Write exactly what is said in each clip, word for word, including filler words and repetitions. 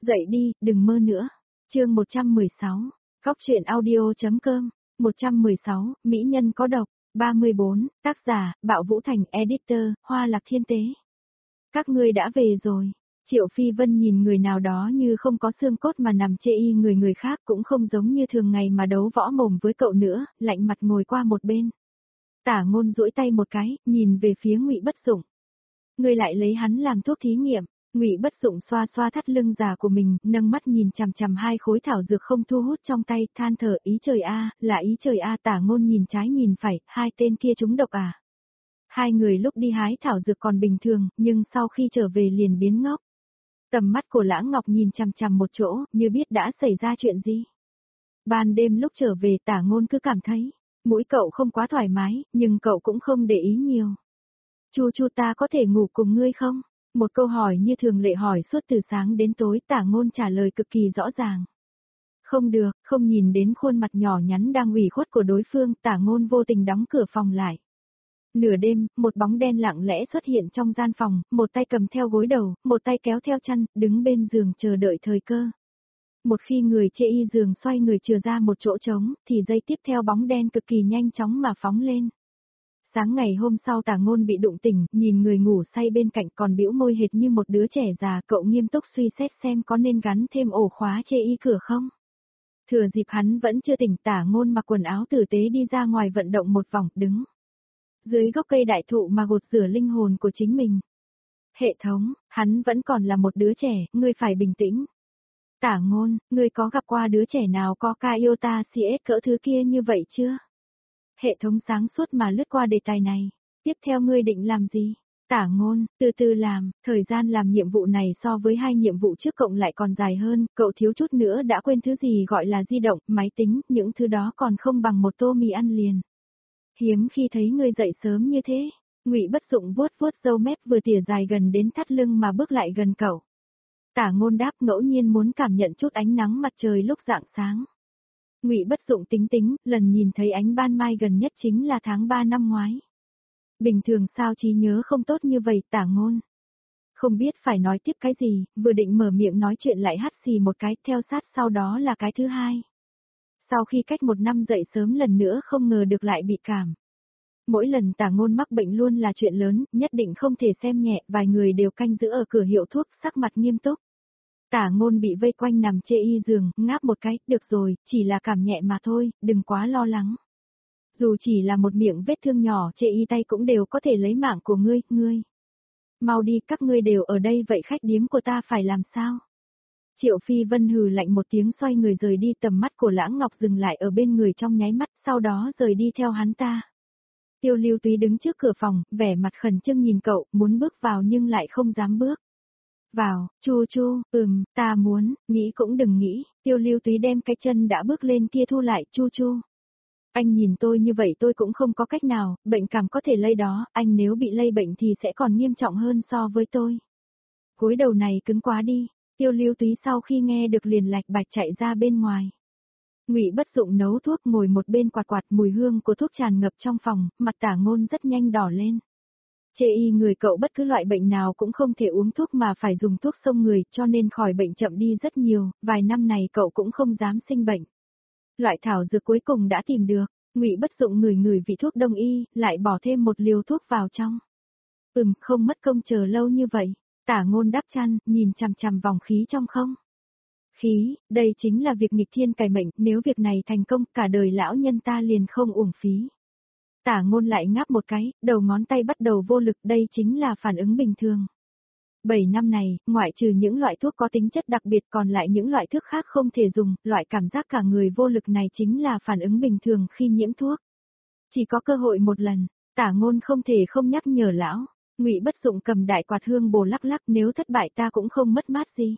Dậy đi, đừng mơ nữa. Chương một trăm mười sáu, Góc truyện audio.com, một trăm mười sáu, Mỹ nhân có độc, ba mươi bốn, tác giả, Bạo Vũ Thành, editor, Hoa Lạc Thiên Tế. Các ngươi đã về rồi. Triệu Phi Vân nhìn người nào đó như không có xương cốt mà nằm chê y người người khác cũng không giống như thường ngày mà đấu võ mồm với cậu nữa, lạnh mặt ngồi qua một bên. Tả Ngôn duỗi tay một cái, nhìn về phía Ngụy Bất Dụng. Ngươi lại lấy hắn làm thuốc thí nghiệm. Ngụy Bất Dụng xoa xoa thắt lưng già của mình, nâng mắt nhìn chằm chằm hai khối thảo dược không thu hút trong tay, than thở, ý trời a, là ý trời a. Tả Ngôn nhìn trái nhìn phải, hai tên kia trúng độc à? Hai người lúc đi hái thảo dược còn bình thường, nhưng sau khi trở về liền biến ngốc. Tầm mắt của Lãng Ngọc nhìn chằm chằm một chỗ, như biết đã xảy ra chuyện gì. Ban đêm lúc trở về Tả Ngôn cứ cảm thấy, mũi cậu không quá thoải mái, nhưng cậu cũng không để ý nhiều. Chu Chu, ta có thể ngủ cùng ngươi không? Một câu hỏi như thường lệ hỏi suốt từ sáng đến tối, Tả Ngôn trả lời cực kỳ rõ ràng. Không được, không nhìn đến khuôn mặt nhỏ nhắn đang ủy khuất của đối phương, Tả Ngôn vô tình đóng cửa phòng lại. Nửa đêm, một bóng đen lặng lẽ xuất hiện trong gian phòng, một tay cầm theo gối đầu, một tay kéo theo chăn, đứng bên giường chờ đợi thời cơ. Một khi người chê y giường xoay người chừa ra một chỗ trống, thì giây tiếp theo bóng đen cực kỳ nhanh chóng mà phóng lên. Sáng ngày hôm sau Tả Ngôn bị đụng tỉnh, nhìn người ngủ say bên cạnh còn bĩu môi hệt như một đứa trẻ già, cậu nghiêm túc suy xét xem có nên gắn thêm ổ khóa chê y cửa không. Thừa dịp hắn vẫn chưa tỉnh, Tả Ngôn mặc quần áo tử tế đi ra ngoài vận động một vòng, đứng dưới gốc cây đại thụ mà gột rửa linh hồn của chính mình. Hệ thống, hắn vẫn còn là một đứa trẻ, ngươi phải bình tĩnh. Tả Ngôn, ngươi có gặp qua đứa trẻ nào có ca iota xê ét cỡ thứ kia như vậy chưa? Hệ thống sáng suốt mà lướt qua đề tài này. Tiếp theo ngươi định làm gì? Tả Ngôn, từ từ làm, thời gian làm nhiệm vụ này so với hai nhiệm vụ trước cộng lại còn dài hơn, cậu thiếu chút nữa đã quên thứ gì gọi là di động, máy tính, những thứ đó còn không bằng một tô mì ăn liền. Hiếm khi thấy ngươi dậy sớm như thế. Ngụy Bất Dụng vuốt vuốt râu mép vừa tỉa dài gần đến thắt lưng mà bước lại gần cậu. Tả Ngôn đáp, ngẫu nhiên muốn cảm nhận chút ánh nắng mặt trời lúc rạng sáng. Ngụy Bất Dụng tính tính, lần nhìn thấy ánh ban mai gần nhất chính là tháng ba năm ngoái. Bình thường sao trí nhớ không tốt như vậy, Tả Ngôn? Không biết phải nói tiếp cái gì, vừa định mở miệng nói chuyện lại hắt xì một cái, theo sát sau đó là cái thứ hai. Sau khi cách một năm dậy sớm lần nữa không ngờ được lại bị cảm. Mỗi lần Tả Ngôn mắc bệnh luôn là chuyện lớn, nhất định không thể xem nhẹ, vài người đều canh giữ ở cửa hiệu thuốc, sắc mặt nghiêm túc. Tả Ngôn bị vây quanh nằm chê y giường, ngáp một cái, được rồi, chỉ là cảm nhẹ mà thôi, đừng quá lo lắng. Dù chỉ là một miệng vết thương nhỏ, chê y tay cũng đều có thể lấy mạng của ngươi, ngươi. Mau đi, các ngươi đều ở đây vậy khách điếm của ta phải làm sao? Triệu Phi Vân hừ lạnh một tiếng xoay người rời đi, tầm mắt của Lãng Ngọc dừng lại ở bên người trong nháy mắt, sau đó rời đi theo hắn ta. Tiêu Lưu Túy đứng trước cửa phòng, vẻ mặt khẩn trương nhìn cậu, muốn bước vào nhưng lại không dám bước. Vào, Chu Chu, ừm, ta muốn, nghĩ cũng đừng nghĩ, Tiêu Lưu Túy đem cái chân đã bước lên kia thu lại, Chu Chu. Anh nhìn tôi như vậy tôi cũng không có cách nào, bệnh cảm có thể lây đó, anh nếu bị lây bệnh thì sẽ còn nghiêm trọng hơn so với tôi. Gối đầu này cứng quá đi, Tiêu Lưu Túy sau khi nghe được liền lạch bạch chạy ra bên ngoài. Ngụy Bất Dụng nấu thuốc ngồi một bên quạt quạt, mùi hương của thuốc tràn ngập trong phòng, mặt Tả Ngôn rất nhanh đỏ lên. Chê y người cậu bất cứ loại bệnh nào cũng không thể uống thuốc mà phải dùng thuốc xông người, cho nên khỏi bệnh chậm đi rất nhiều, vài năm này cậu cũng không dám sinh bệnh. Loại thảo dược cuối cùng đã tìm được, Ngụy Bất Dụng ngửi ngửi vị thuốc đông y, lại bỏ thêm một liều thuốc vào trong. Ừm, không mất công chờ lâu như vậy. Tả Ngôn đắp chăn, nhìn chằm chằm vòng khí trong không. Khí, đây chính là việc nghịch thiên cải mệnh, nếu việc này thành công, cả đời lão nhân ta liền không uổng phí. Tả Ngôn lại ngáp một cái, đầu ngón tay bắt đầu vô lực, đây chính là phản ứng bình thường. Bảy năm này, ngoại trừ những loại thuốc có tính chất đặc biệt còn lại những loại thuốc khác không thể dùng, loại cảm giác cả người vô lực này chính là phản ứng bình thường khi nhiễm thuốc. Chỉ có cơ hội một lần, Tả Ngôn không thể không nhắc nhở lão. Ngụy Bất Dụng cầm đại quạt hương bồ lắc lắc, nếu thất bại ta cũng không mất mát gì.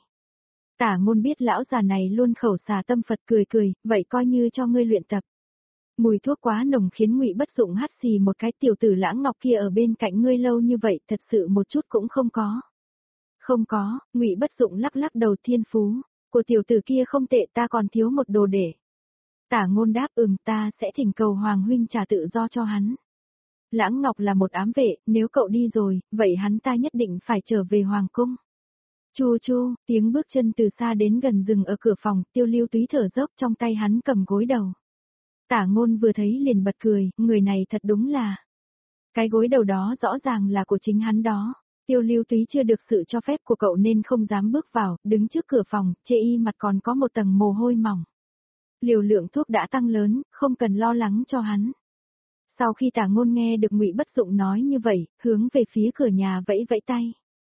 Tả Ngôn biết lão già này luôn khẩu xà tâm Phật, cười cười, vậy coi như cho ngươi luyện tập. Mùi thuốc quá nồng khiến Ngụy Bất Dụng hắt xì một cái, tiểu tử Lãng Ngọc kia ở bên cạnh ngươi lâu như vậy, thật sự một chút cũng không có. Không có, Ngụy Bất Dụng lắc lắc đầu, thiên phú của tiểu tử kia không tệ, ta còn thiếu một đồ để. Tả Ngôn đáp, ừm, ta sẽ thỉnh cầu Hoàng huynh trả tự do cho hắn. Lãng Ngọc là một ám vệ, nếu cậu đi rồi, vậy hắn ta nhất định phải trở về Hoàng cung. Chu chu, tiếng bước chân từ xa đến gần dừng ở cửa phòng, Tiêu Lưu Túy thở dốc trong tay hắn cầm gối đầu. Tả Ngôn vừa thấy liền bật cười, người này thật đúng là. Cái gối đầu đó rõ ràng là của chính hắn đó. Tiêu Lưu Túy chưa được sự cho phép của cậu nên không dám bước vào, đứng trước cửa phòng, chê y mặt còn có một tầng mồ hôi mỏng. Liều lượng thuốc đã tăng lớn, không cần lo lắng cho hắn. Sau khi Tả Ngôn nghe được Ngụy Bất Dụng nói như vậy, hướng về phía cửa nhà vẫy vẫy tay.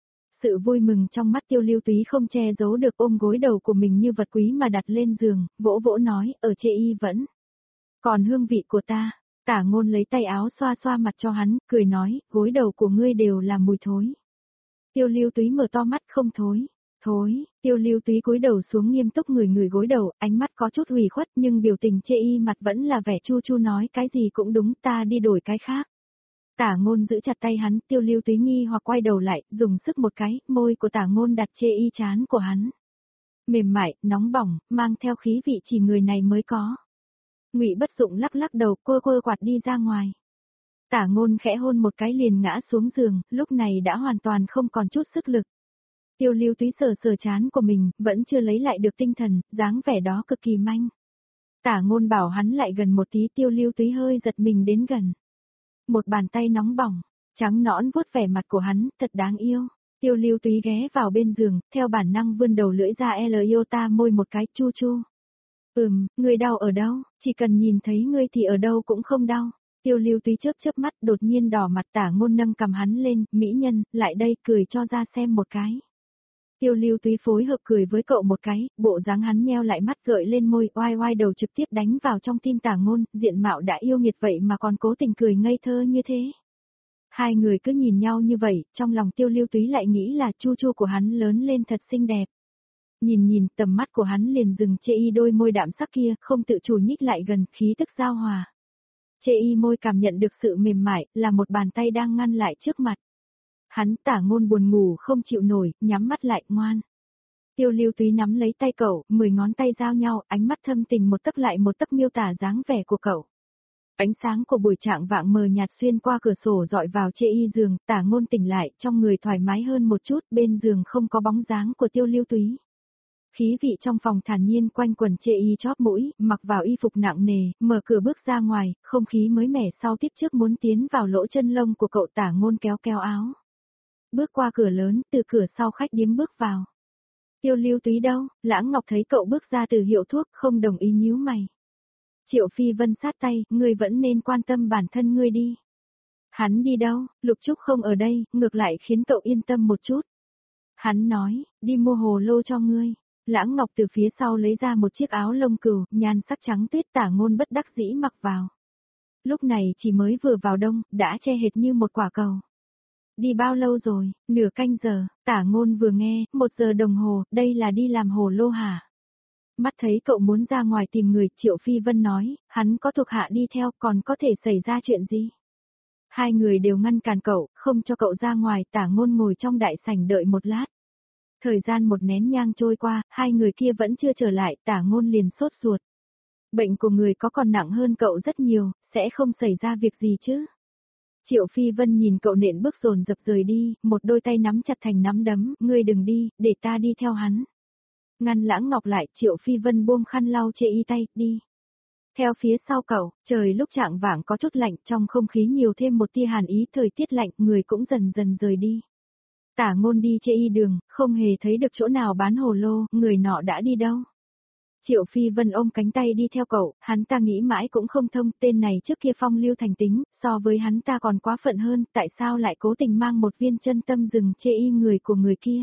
Sự vui mừng trong mắt Tiêu Lưu Túy không che giấu được, ôm gối đầu của mình như vật quý mà đặt lên giường, vỗ vỗ nói, ở chê y vẫn còn hương vị của ta. Tả Ngôn lấy tay áo xoa xoa mặt cho hắn, cười nói, gối đầu của ngươi đều là mùi thối. Tiêu Lưu Túy mở to mắt, không thối. Thối, Tiêu Lưu Túy cúi đầu xuống nghiêm túc ngửi ngửi gối đầu, ánh mắt có chút hủy khuất nhưng biểu tình chê y mặt vẫn là vẻ chu chu nói, cái gì cũng đúng, ta đi đổi cái khác. Tả Ngôn giữ chặt tay hắn, Tiêu Lưu Túy nghi hoặc quay đầu lại, dùng sức một cái, môi của Tả Ngôn đặt chê y trán của hắn. Mềm mại, nóng bỏng, mang theo khí vị chỉ người này mới có. Ngụy Bất Dụng lắc lắc đầu, quơ quơ quạt đi ra ngoài. Tả Ngôn khẽ hôn một cái liền ngã xuống giường, lúc này đã hoàn toàn không còn chút sức lực. Tiêu Lưu Túy sờ sờ trán của mình, vẫn chưa lấy lại được tinh thần, dáng vẻ đó cực kỳ manh. Tả Ngôn bảo hắn lại gần một tí, Tiêu Lưu Túy hơi giật mình đến gần. Một bàn tay nóng bỏng, trắng nõn vuốt vẻ mặt của hắn, thật đáng yêu. Tiêu Lưu Túy ghé vào bên giường, theo bản năng vươn đầu lưỡi ra L yêu ta môi một cái, chu chu. Ừm, ngươi đau ở đâu, chỉ cần nhìn thấy ngươi thì ở đâu cũng không đau. Tiêu Lưu Túy chớp chớp mắt, đột nhiên đỏ mặt. Tả Ngôn nâng cầm hắn lên, mỹ nhân, lại đây, cười cho ra xem một cái. Tiêu Lưu Túy phối hợp cười với cậu một cái, bộ dáng hắn nheo lại mắt gợi lên môi, oai oai đầu trực tiếp đánh vào trong tim Tả Ngôn, diện mạo đã yêu nghiệt vậy mà còn cố tình cười ngây thơ như thế. Hai người cứ nhìn nhau như vậy, trong lòng Tiêu Lưu Túy lại nghĩ là chu chu của hắn lớn lên thật xinh đẹp. Nhìn nhìn, tầm mắt của hắn liền dừng chê y đôi môi đạm sắc kia, không tự chủ nhích lại gần, khí tức giao hòa. Chê y môi cảm nhận được sự mềm mại, là một bàn tay đang ngăn lại trước mặt. Hắn Tả Ngôn buồn ngủ không chịu nổi, nhắm mắt lại, ngoan. Tiêu Lưu Túy nắm lấy tay cậu, mười ngón tay giao nhau, ánh mắt thâm tình một tấc lại một tấc miêu tả dáng vẻ của cậu. Ánh sáng của buổi trạng vạng mờ nhạt xuyên qua cửa sổ dọi vào chê y giường, Tả Ngôn tỉnh lại, trong người thoải mái hơn một chút, bên giường không có bóng dáng của Tiêu Lưu Túy. Khí vị trong phòng thản nhiên quanh quần, chê y chóp mũi, mặc vào y phục nặng nề, mở cửa bước ra ngoài, không khí mới mẻ sau tiếp trước muốn tiến vào lỗ chân lông của cậu. Tả Ngôn kéo kéo áo. Bước qua cửa lớn, từ cửa sau khách điếm bước vào. Tiêu Lưu Túy đâu? Lãng Ngọc thấy cậu bước ra từ hiệu thuốc, không đồng ý nhíu mày. Triệu Phi Vân sát tay, ngươi vẫn nên quan tâm bản thân ngươi đi. Hắn đi đâu? Lục Trúc không ở đây, ngược lại khiến cậu yên tâm một chút. Hắn nói, đi mua hồ lô cho ngươi. Lãng Ngọc từ phía sau lấy ra một chiếc áo lông cừu, nhan sắc trắng tuyết. Tả Ngôn bất đắc dĩ mặc vào. Lúc này chỉ mới vừa vào đông, đã che hệt như một quả cầu. Đi bao lâu rồi? Nửa canh giờ. Tả Ngôn vừa nghe, một giờ đồng hồ, đây là đi làm hồ lô hả? Mắt thấy cậu muốn ra ngoài tìm người, Triệu Phi Vân nói, hắn có thuộc hạ đi theo, còn có thể xảy ra chuyện gì? Hai người đều ngăn cản cậu, không cho cậu ra ngoài. Tả Ngôn ngồi trong đại sảnh đợi một lát. Thời gian một nén nhang trôi qua, hai người kia vẫn chưa trở lại. Tả Ngôn liền sốt ruột. Bệnh của người có còn nặng hơn cậu rất nhiều, sẽ không xảy ra việc gì chứ? Triệu Phi Vân nhìn cậu nện bước dồn dập rời đi, một đôi tay nắm chặt thành nắm đấm, ngươi đừng đi, để ta đi theo hắn. Ngăn Lãng Ngọc lại, Triệu Phi Vân buông khăn lau chê y tay, đi. Theo phía sau cậu, trời lúc chạng vạng có chút lạnh, trong không khí nhiều thêm một tia hàn ý, thời tiết lạnh, người cũng dần dần rời đi. Tả Ngôn đi chê y đường, không hề thấy được chỗ nào bán hồ lô, người nọ đã đi đâu. Triệu Phi Vân ôm cánh tay đi theo cậu, hắn ta nghĩ mãi cũng không thông, tên này trước kia phong lưu thành tính, so với hắn ta còn quá phận hơn, tại sao lại cố tình mang một viên chân tâm rừng chê y người của người kia.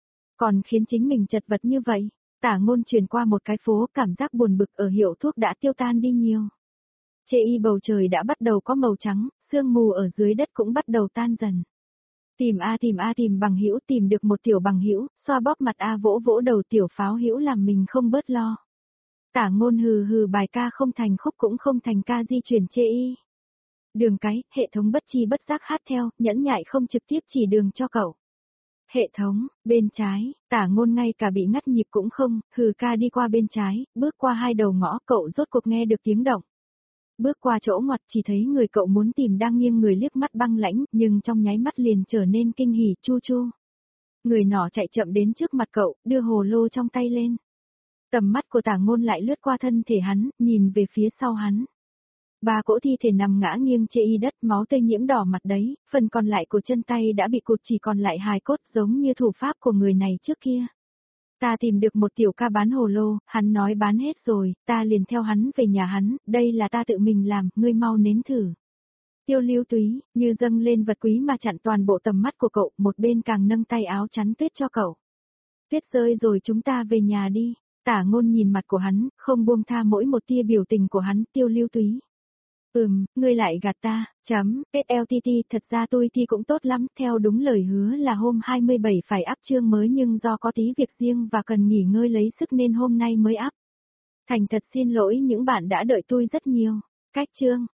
Còn khiến chính mình chật vật như vậy. Tả Ngôn truyền qua một cái phố, cảm giác buồn bực ở hiệu thuốc đã tiêu tan đi nhiều. Chê y bầu trời đã bắt đầu có màu trắng, sương mù ở dưới đất cũng bắt đầu tan dần. Tìm a tìm a tìm bằng hữu, tìm được một tiểu bằng hữu, xoa bóp mặt a vỗ vỗ đầu tiểu pháo hữu làm mình không bớt lo. Tả Ngôn hừ hừ bài ca không thành khúc cũng không thành ca di chuyển chê y. Đường cái, hệ thống bất chi bất giác hát theo, nhẫn nhại không trực tiếp chỉ đường cho cậu. Hệ thống, bên trái, Tả Ngôn ngay cả bị ngắt nhịp cũng không, hừ ca đi qua bên trái, bước qua hai đầu ngõ, cậu rốt cuộc nghe được tiếng động. Bước qua chỗ ngoặt chỉ thấy người cậu muốn tìm đang nghiêng người liếc mắt băng lãnh, nhưng trong nháy mắt liền trở nên kinh hỉ, chu chu. Người nọ chạy chậm đến trước mặt cậu, đưa hồ lô trong tay lên. Tầm mắt của Tả Ngôn lại lướt qua thân thể hắn, nhìn về phía sau hắn. Ba cỗ thi thể nằm ngã nghiêng trên y đất, máu tươi nhiễm đỏ mặt đấy, phần còn lại của chân tay đã bị cụt, chỉ còn lại hài cốt giống như thủ pháp của người này trước kia. Ta tìm được một tiểu ca bán hồ lô, hắn nói bán hết rồi, ta liền theo hắn về nhà hắn, đây là ta tự mình làm, ngươi mau nếm thử. Tiêu Lưu Túy, như dâng lên vật quý mà chặn toàn bộ tầm mắt của cậu, một bên càng nâng tay áo chắn tuyết cho cậu. Tuyết rơi rồi, chúng ta về nhà đi. Tả Ngôn nhìn mặt của hắn, không buông tha mỗi một tia biểu tình của hắn. Tiêu Lưu Túy. Ừm, ngươi lại gạt ta, chấm, ét lờ tê tê, thật ra tôi thi cũng tốt lắm, theo đúng lời hứa là hôm hai mươi bảy phải up chương mới nhưng do có tí việc riêng và cần nghỉ ngơi lấy sức nên hôm nay mới up. Thành thật xin lỗi những bạn đã đợi tôi rất nhiều. Cách chương.